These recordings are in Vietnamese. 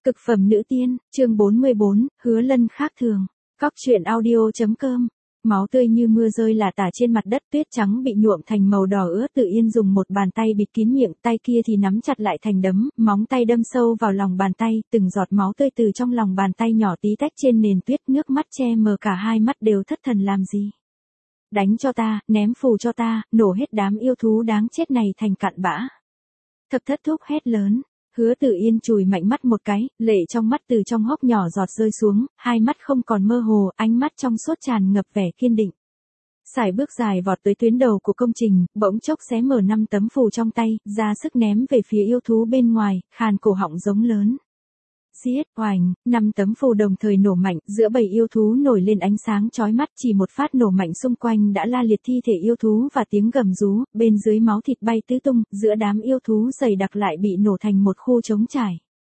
Cực phẩm nữ tiên, chương 44, hứa lân khác thường. Cóc truyện audio.com. Máu tươi như mưa rơi lả tả trên mặt đất, tuyết trắng bị nhuộm thành màu đỏ ứa. Tự Yên dùng một bàn tay bịt kín miệng, tay kia thì nắm chặt lại thành đấm, móng tay đâm sâu vào lòng bàn tay, từng giọt máu tươi từ trong lòng bàn tay nhỏ tí tách trên nền tuyết, nước mắt che mờ cả hai mắt. Đều thất thần làm gì? Đánh cho ta, ném phù cho ta, nổ hết đám yêu thú đáng chết này thành cặn bã. Thập thất thúc hét lớn. Hứa Tự Yên chùi mạnh mắt một cái, lệ trong mắt từ trong hốc nhỏ giọt rơi xuống, hai mắt không còn mơ hồ, ánh mắt trong suốt tràn ngập vẻ kiên định. Sải bước dài vọt tới tuyến đầu của công trình, bỗng chốc xé mở 5 tấm phù trong tay, ra sức ném về phía yêu thú bên ngoài, khàn cổ họng giống lớn. Giết, oành, 5 tấm phù đồng thời nổ mạnh, giữa bầy yêu thú nổi lên ánh sáng chói mắt, chỉ một phát nổ mạnh xung quanh đã la liệt thi thể yêu thú và tiếng gầm rú, bên dưới máu thịt bay tứ tung, giữa đám yêu thú dày đặc lại bị nổ thành một khu trống trải.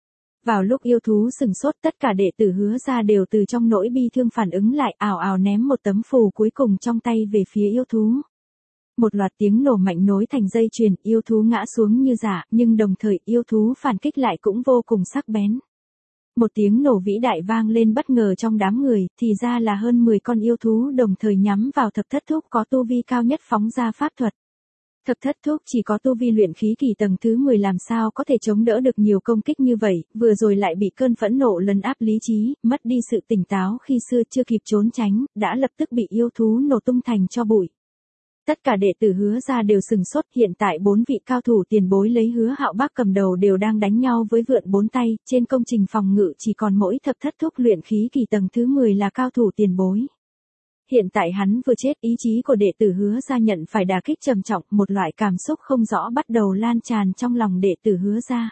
Vào lúc yêu thú sừng sốt, tất cả đệ tử Hứa gia đều từ trong nỗi bi thương phản ứng lại, ào ào ném một tấm phù cuối cùng trong tay về phía yêu thú. Một loạt tiếng nổ mạnh nối thành dây chuyền, yêu thú ngã xuống như rả, nhưng đồng thời yêu thú phản kích lại cũng vô cùng sắc bén. Một tiếng nổ vĩ đại vang lên bất ngờ trong đám người, thì ra là hơn 10 con yêu thú đồng thời nhắm vào thập thất thúc có tu vi cao nhất phóng ra pháp thuật. Thập thất thúc chỉ có tu vi luyện khí kỳ tầng thứ 10 làm sao có thể chống đỡ được nhiều công kích như vậy, vừa rồi lại bị cơn phẫn nộ lấn áp lý trí, mất đi sự tỉnh táo khi xưa, chưa kịp trốn tránh, đã lập tức bị yêu thú nổ tung thành tro bụi. Tất cả đệ tử Hứa gia đều sừng sốt, hiện tại 4 vị cao thủ tiền bối lấy Hứa Hạo Bác cầm đầu đều đang đánh nhau với vượn 4 tay, trên công trình phòng ngự chỉ còn mỗi thập thất thúc luyện khí kỳ tầng thứ 10 là cao thủ tiền bối. Hiện tại hắn vừa chết, ý chí của đệ tử Hứa gia nhận phải đả kích trầm trọng, một loại cảm xúc không rõ bắt đầu lan tràn trong lòng đệ tử Hứa gia.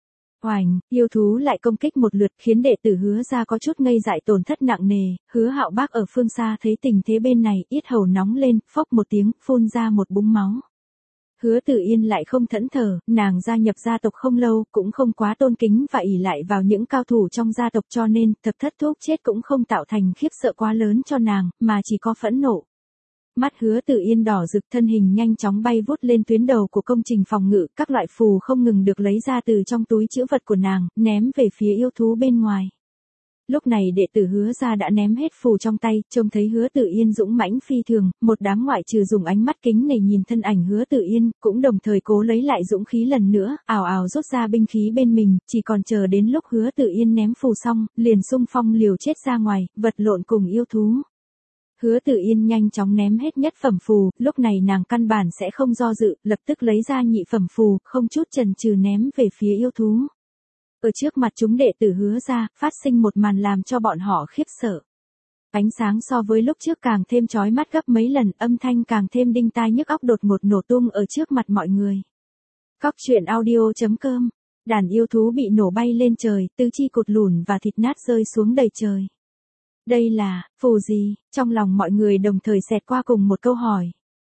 Oành, yêu thú lại công kích một lượt khiến đệ tử Hứa gia có chút ngây dại, tổn thất nặng nề. Hứa Hạo Bác ở phương xa thấy tình thế bên này, yết hầu nóng lên, phốc một tiếng, phun ra một búng máu. Hứa Tự Yên lại không thẫn thờ, nàng gia nhập gia tộc không lâu, cũng không quá tôn kính và ỷ lại vào những cao thủ trong gia tộc, cho nên thập thất thúc chết cũng không tạo thành khiếp sợ quá lớn cho nàng, mà chỉ có phẫn nộ. Mắt Hứa Tự Yên đỏ rực, thân hình nhanh chóng bay vút lên tuyến đầu của công trình phòng ngự, các loại phù không ngừng được lấy ra từ trong túi trữ vật của nàng, ném về phía yêu thú bên ngoài. Lúc này đệ tử Hứa gia đã ném hết phù trong tay, trông thấy Hứa Tự Yên dũng mãnh phi thường, một đám ngoại trừ dùng ánh mắt kính nể nhìn thân ảnh Hứa Tự Yên, cũng đồng thời cố lấy lại dũng khí lần nữa, ào ào rút ra binh khí bên mình, chỉ còn chờ đến lúc Hứa Tự Yên ném phù xong, liền xung phong liều chết ra ngoài, vật lộn cùng yêu thú. Hứa Tự Yên nhanh chóng ném hết nhất phẩm phù, lúc này nàng căn bản sẽ không do dự, lập tức lấy ra nhị phẩm phù, không chút chần chừ ném về phía yêu thú. Ở trước mặt chúng đệ tử Hứa gia, phát sinh một màn làm cho bọn họ khiếp sợ. Ánh sáng so với lúc trước càng thêm chói mắt gấp mấy lần, âm thanh càng thêm đinh tai nhức óc đột ngột nổ tung ở trước mặt mọi người. Cóc truyện audio.com. Đàn yêu thú bị nổ bay lên trời, tứ chi cụt lủn và thịt nát rơi xuống đầy trời. Đây là phù gì? Trong lòng mọi người đồng thời xẹt qua cùng một câu hỏi.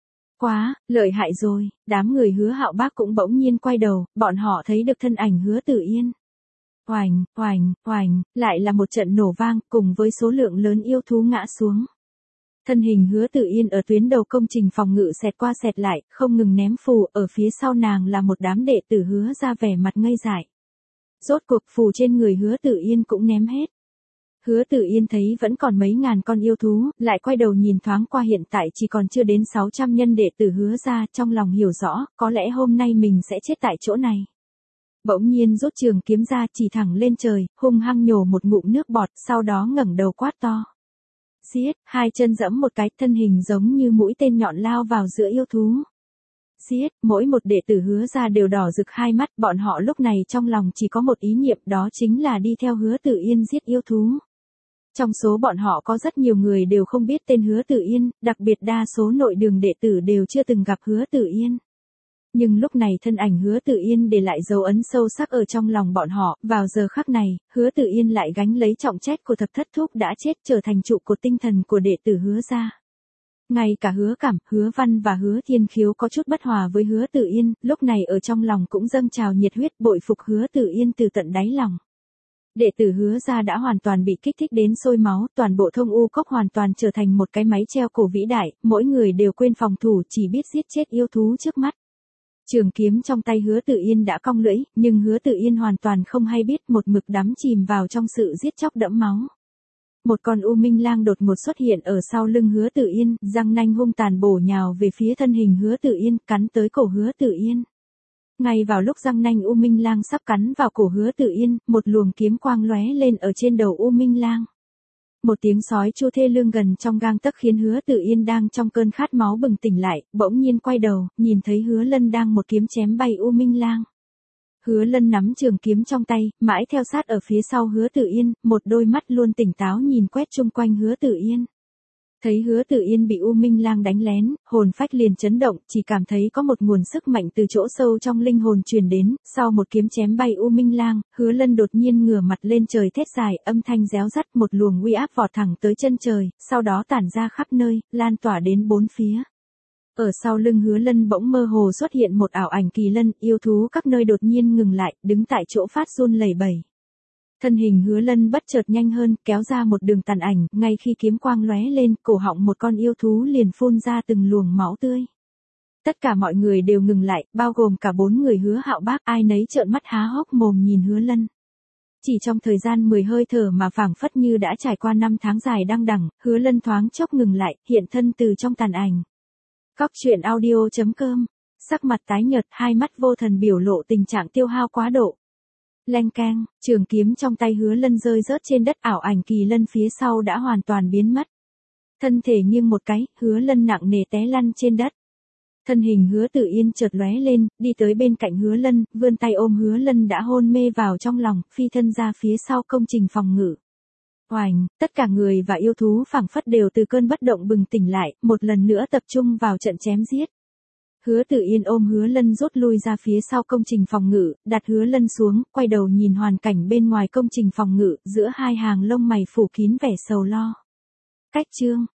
Quá, lợi hại rồi. Đám người Hứa Hạo Bác cũng bỗng nhiên quay đầu, bọn họ thấy được thân ảnh Hứa Tự Yên. Oành, oành, oành, lại là một trận nổ vang, cùng với số lượng lớn yêu thú ngã xuống. Thân hình Hứa Tự Yên ở tuyến đầu công trình phòng ngự xẹt qua xẹt lại, không ngừng ném phù, ở phía sau nàng là một đám đệ tử Hứa ra vẻ mặt ngây dại. Rốt cuộc phù trên người Hứa Tự Yên cũng ném hết. Hứa Tự Yên thấy vẫn còn mấy ngàn con yêu thú, lại quay đầu nhìn thoáng qua hiện tại chỉ còn chưa đến 600 nhân đệ tử Hứa ra, trong lòng hiểu rõ, có lẽ hôm nay mình sẽ chết tại chỗ này. Bỗng nhiên rút trường kiếm ra, chỉ thẳng lên trời, hung hăng nhổ một ngụm nước bọt, sau đó ngẩng đầu quát to. Giết, hai chân giẫm một cái, thân hình giống như mũi tên nhọn lao vào giữa yêu thú. Giết, mỗi một đệ tử Hứa ra đều đỏ rực hai mắt, bọn họ lúc này trong lòng chỉ có một ý niệm, đó chính là đi theo Hứa Tự Yên giết yêu thú. Trong số bọn họ có rất nhiều người đều không biết tên Hứa Tự Yên, đặc biệt đa số nội đường đệ tử đều chưa từng gặp Hứa Tự Yên. Nhưng lúc này thân ảnh Hứa Tự Yên để lại dấu ấn sâu sắc ở trong lòng bọn họ, vào giờ khắc này, Hứa Tự Yên lại gánh lấy trọng trách của thập thất thúc đã chết, trở thành trụ cột tinh thần của đệ tử Hứa gia. Ngay cả Hứa Cảm, Hứa Văn và Hứa Thiên Khiếu có chút bất hòa với Hứa Tự Yên, lúc này ở trong lòng cũng dâng trào nhiệt huyết bội phục Hứa Tự Yên từ tận đáy lòng. Đệ tử Hứa gia đã hoàn toàn bị kích thích đến sôi máu, toàn bộ Thông U Cốc hoàn toàn trở thành một cái máy treo cổ vĩ đại, mỗi người đều quên phòng thủ, chỉ biết giết chết yêu thú trước mắt. Trường kiếm trong tay Hứa Tự Yên đã cong lưỡi, nhưng Hứa Tự Yên hoàn toàn không hay biết, một mực đắm chìm vào trong sự giết chóc đẫm máu. Một con U Minh Lang đột ngột xuất hiện ở sau lưng Hứa Tự Yên, răng nanh hung tàn bổ nhào về phía thân hình Hứa Tự Yên, cắn tới cổ Hứa Tự Yên. Ngay vào lúc răng nanh U Minh Lang sắp cắn vào cổ Hứa Tự Yên, một luồng kiếm quang lóe lên ở trên đầu U Minh Lang. Một tiếng sói chu thê lương gần trong gang tấc khiến Hứa Tự Yên đang trong cơn khát máu bừng tỉnh lại, bỗng nhiên quay đầu, nhìn thấy Hứa Lân đang một kiếm chém bay U Minh Lang. Hứa Lân nắm trường kiếm trong tay, mãi theo sát ở phía sau Hứa Tự Yên, một đôi mắt luôn tỉnh táo nhìn quét chung quanh Hứa Tự Yên. Thấy Hứa Tự Yên bị U Minh Lang đánh lén, hồn phách liền chấn động, chỉ cảm thấy có một nguồn sức mạnh từ chỗ sâu trong linh hồn truyền đến, sau một kiếm chém bay U Minh Lang, Hứa Lân đột nhiên ngửa mặt lên trời thét dài, âm thanh réo rắt, một luồng uy áp vọt thẳng tới chân trời, sau đó tản ra khắp nơi, lan tỏa đến bốn phía. Ở sau lưng Hứa Lân bỗng mơ hồ xuất hiện một ảo ảnh kỳ lân, yêu thú các nơi đột nhiên ngừng lại, đứng tại chỗ phát run lẩy bẩy. Thân hình Hứa Lân bất chợt nhanh hơn, kéo ra một đường tàn ảnh, ngay khi kiếm quang lóe lên, cổ họng một con yêu thú liền phun ra từng luồng máu tươi. Tất cả mọi người đều ngừng lại, bao gồm cả 4 người Hứa Hạo Bác, ai nấy trợn mắt há hốc mồm nhìn Hứa Lân. Chỉ trong thời gian 10 hơi thở mà phảng phất như đã trải qua 5 tháng dài đăng đẳng, Hứa Lân thoáng chốc ngừng lại, hiện thân từ trong tàn ảnh. Cóc truyện audio.com. Sắc mặt tái nhợt, hai mắt vô thần biểu lộ tình trạng tiêu hao quá độ. Leng keng, trường kiếm trong tay Hứa Lân rơi rớt trên đất, ảo ảnh kỳ lân phía sau đã hoàn toàn biến mất. Thân thể nghiêng một cái, Hứa Lân nặng nề té lăn trên đất. Thân hình Hứa Tự Yên chợt lóe lên, đi tới bên cạnh Hứa Lân, vươn tay ôm Hứa Lân đã hôn mê vào trong lòng, phi thân ra phía sau công trình phòng ngự. Oành, tất cả người và yêu thú phảng phất đều từ cơn bất động bừng tỉnh lại, một lần nữa tập trung vào trận chém giết. Hứa Tự Yên ôm Hứa Lân rút lui ra phía sau công trình phòng ngự, đặt Hứa Lân xuống, quay đầu nhìn hoàn cảnh bên ngoài công trình phòng ngự, giữa hai hàng lông mày phủ kín vẻ sầu lo. Cách chương